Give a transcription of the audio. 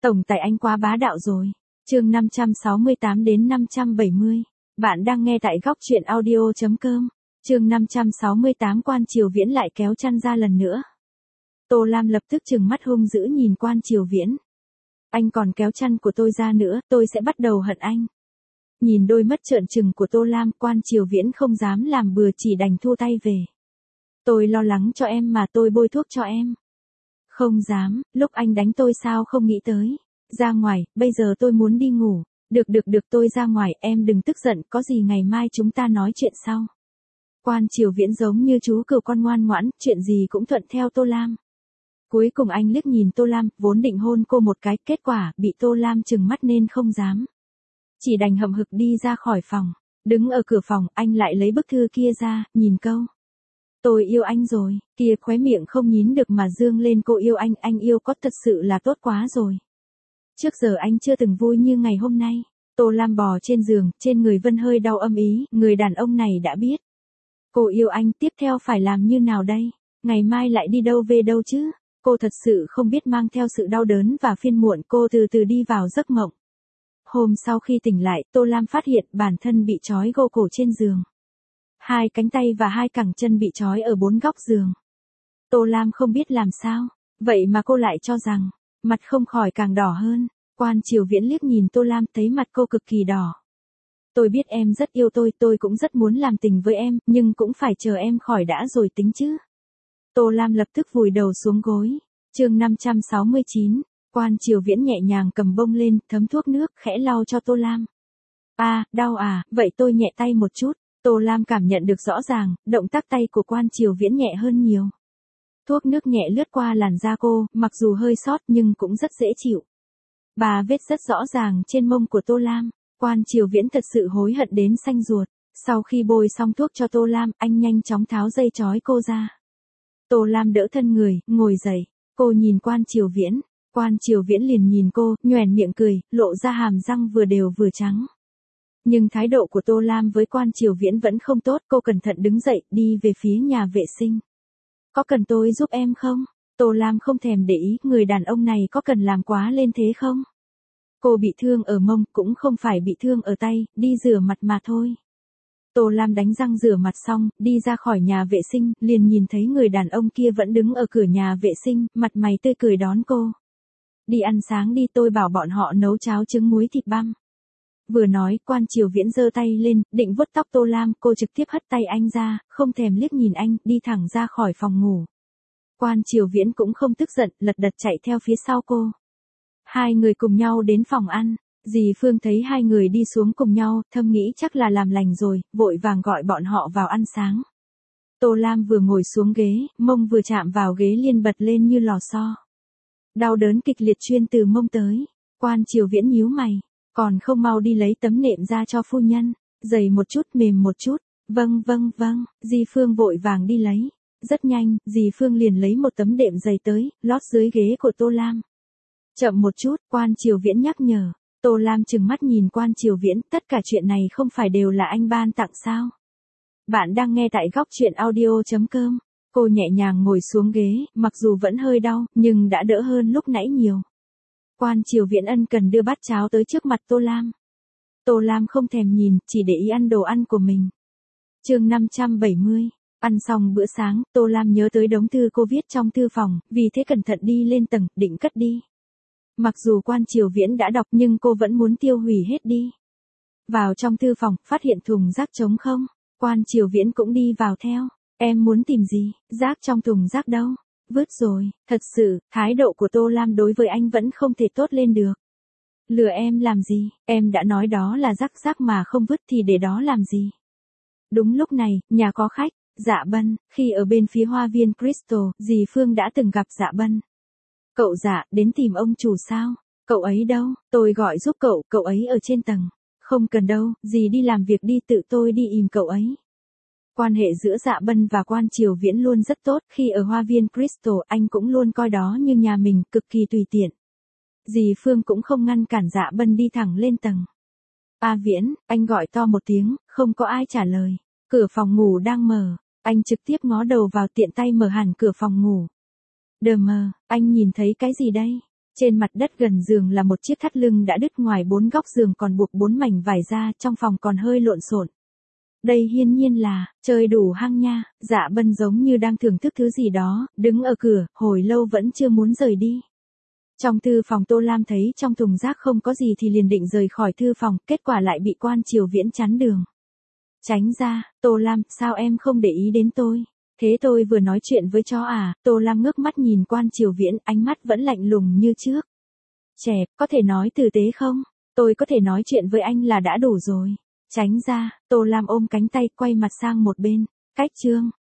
Tổng tài anh quá bá đạo rồi. Chương 568 đến 570. Bạn đang nghe tại góc truyện audio.com. Chương 568 Quan Triều Viễn lại kéo chăn ra lần nữa. Tô Lam lập tức trừng mắt hung dữ nhìn Quan Triều Viễn. Anh còn kéo chăn của tôi ra nữa, tôi sẽ bắt đầu hận anh. Nhìn đôi mắt trợn trừng của Tô Lam, Quan Triều Viễn không dám làm bừa, chỉ đành thua tay về. Tôi lo lắng cho em mà tôi bôi thuốc cho em. Không dám, lúc anh đánh tôi sao không nghĩ tới. Ra ngoài, bây giờ tôi muốn đi ngủ. Được tôi ra ngoài, em đừng tức giận, có gì ngày mai chúng ta nói chuyện sau. Quan Triều Viễn giống như chú cừu con ngoan ngoãn, chuyện gì cũng thuận theo Tô Lam. Cuối cùng anh liếc nhìn Tô Lam, vốn định hôn cô một cái, kết quả, bị Tô Lam trừng mắt nên không dám. Chỉ đành hậm hực đi ra khỏi phòng. Đứng ở cửa phòng, anh lại lấy bức thư kia ra, nhìn câu. Tôi yêu anh rồi, kia khóe miệng không nhín được mà dương lên, cô yêu anh yêu có thật sự là tốt quá rồi. Trước giờ anh chưa từng vui như ngày hôm nay. Tô Lam bò trên giường, trên người Vân hơi đau âm ý, người đàn ông này đã biết. Cô yêu anh, tiếp theo phải làm như nào đây? Ngày mai lại đi đâu về đâu chứ? Cô thật sự không biết, mang theo sự đau đớn và phiền muộn, cô từ từ đi vào giấc mộng. Hôm sau khi tỉnh lại, Tô Lam phát hiện bản thân bị trói gô cổ trên giường. Hai cánh tay và hai cẳng chân bị trói ở bốn góc giường. Tô Lam không biết làm sao, vậy mà cô lại cho rằng, mặt không khỏi càng đỏ hơn. Quan Triều Viễn liếc nhìn Tô Lam, thấy mặt cô cực kỳ đỏ. Tôi biết em rất yêu tôi cũng rất muốn làm tình với em, nhưng cũng phải chờ em khỏi đã rồi tính chứ. Tô Lam lập tức vùi đầu xuống gối. Chương 569, Quan Triều Viễn nhẹ nhàng cầm bông lên, thấm thuốc nước, khẽ lau cho Tô Lam. Đau à, vậy tôi nhẹ tay một chút. Tô Lam cảm nhận được rõ ràng, động tác tay của Quan Triều Viễn nhẹ hơn nhiều. Thuốc nước nhẹ lướt qua làn da cô, mặc dù hơi sót nhưng cũng rất dễ chịu. Vết rất rõ ràng trên mông của Tô Lam. Quan Triều Viễn thật sự hối hận đến xanh ruột. Sau khi bôi xong thuốc cho Tô Lam, anh nhanh chóng tháo dây trói cô ra. Tô Lam đỡ thân người, ngồi dậy. Cô nhìn Quan Triều Viễn. Quan Triều Viễn liền nhìn cô, nhoẻn miệng cười, lộ ra hàm răng vừa đều vừa trắng. Nhưng thái độ của Tô Lam với Quan Triều Viễn vẫn không tốt, cô cẩn thận đứng dậy, đi về phía nhà vệ sinh. Có cần tôi giúp em không? Tô Lam không thèm để ý, người đàn ông này có cần làm quá lên thế không? Cô bị thương ở mông, cũng không phải bị thương ở tay, đi rửa mặt mà thôi. Tô Lam đánh răng rửa mặt xong, đi ra khỏi nhà vệ sinh, liền nhìn thấy người đàn ông kia vẫn đứng ở cửa nhà vệ sinh, mặt mày tươi cười đón cô. Đi ăn sáng đi, tôi bảo bọn họ nấu cháo trứng muối thịt băm. Vừa nói, Quan Triều Viễn giơ tay lên, định vuốt tóc Tô Lam, cô trực tiếp hất tay anh ra, không thèm liếc nhìn anh, đi thẳng ra khỏi phòng ngủ. Quan Triều Viễn cũng không tức giận, lật đật chạy theo phía sau cô. Hai người cùng nhau đến phòng ăn. Dì Phương thấy hai người đi xuống cùng nhau, thầm nghĩ chắc là làm lành rồi, vội vàng gọi bọn họ vào ăn sáng. Tô Lam vừa ngồi xuống ghế, mông vừa chạm vào ghế liền bật lên như lò xo. Đau đớn kịch liệt chuyên từ mông tới. Quan Triều Viễn nhíu mày, còn không mau đi lấy tấm nệm ra cho phu nhân, dày một chút, mềm một chút. Vâng, dì Phương vội vàng đi lấy. Rất nhanh, dì Phương liền lấy một tấm đệm dày tới, lót dưới ghế của Tô Lam. Chậm một chút, Quan Triều Viễn nhắc nhở. Tô Lam trừng mắt nhìn Quan Triều Viễn, tất cả chuyện này không phải đều là anh ban tặng sao? Bạn đang nghe tại góc truyện audio.com. Cô nhẹ nhàng ngồi xuống ghế, mặc dù vẫn hơi đau, nhưng đã đỡ hơn lúc nãy nhiều. Quan Triều Viễn ân cần đưa bát cháo tới trước mặt Tô Lam. Tô Lam không thèm nhìn, chỉ để ý ăn đồ ăn của mình. Chương 570. Ăn xong bữa sáng, Tô Lam nhớ tới đống thư cô viết trong thư phòng, vì thế cẩn thận đi lên tầng, định cất đi. Mặc dù Quan Triều Viễn đã đọc nhưng cô vẫn muốn tiêu hủy hết đi. Vào trong thư phòng, phát hiện thùng rác trống không. Quan Triều Viễn cũng đi vào theo. Em muốn tìm gì? Rác trong thùng rác đâu? Vứt rồi. Thật sự, thái độ của Tô Lam đối với anh vẫn không thể tốt lên được. Lừa em làm gì? Em đã nói đó là rác mà không vứt thì để đó làm gì? Đúng lúc này, nhà có khách. Dạ Bân. Khi ở bên phía hoa viên Crystal, dì Phương đã từng gặp Dạ Bân. Cậu Dạ, đến tìm ông chủ sao? Cậu ấy đâu? Tôi gọi giúp cậu ấy ở trên tầng. Không cần đâu, dì đi làm việc đi, tự tôi đi ìm cậu ấy. Quan hệ giữa Dạ Bân và Quan Triều Viễn luôn rất tốt, khi ở hoa viên Crystal anh cũng luôn coi đó như nhà mình, cực kỳ tùy tiện. Dì Phương cũng không ngăn cản Dạ Bân đi thẳng lên tầng. Viễn, anh gọi to một tiếng, không có ai trả lời. Cửa phòng ngủ đang mở, anh trực tiếp ngó đầu vào, tiện tay mở hẳn cửa phòng ngủ. Đờ mờ, anh nhìn thấy cái gì đây? Trên mặt đất gần giường là một chiếc thắt lưng đã đứt, ngoài 4 góc giường còn buộc 4 mảnh vải ra, trong phòng còn hơi lộn xộn. Đây hiển nhiên là, chơi đủ hăng nha. Dạ Bân giống như đang thưởng thức thứ gì đó, đứng ở cửa, hồi lâu vẫn chưa muốn rời đi. Trong thư phòng Tô Lam thấy trong thùng rác không có gì thì liền định rời khỏi thư phòng, kết quả lại bị Quan Triều Viễn chắn đường. Tránh ra. Tô Lam, sao em không để ý đến tôi? Thế tôi vừa nói chuyện với chó à? Tô Lam ngước mắt nhìn Quan Triều Viễn, ánh mắt vẫn lạnh lùng như trước. Trẻ, có thể nói tử tế không? Tôi có thể nói chuyện với anh là đã đủ rồi. Tránh ra. Tô Lam ôm cánh tay, quay mặt sang một bên. Cách chương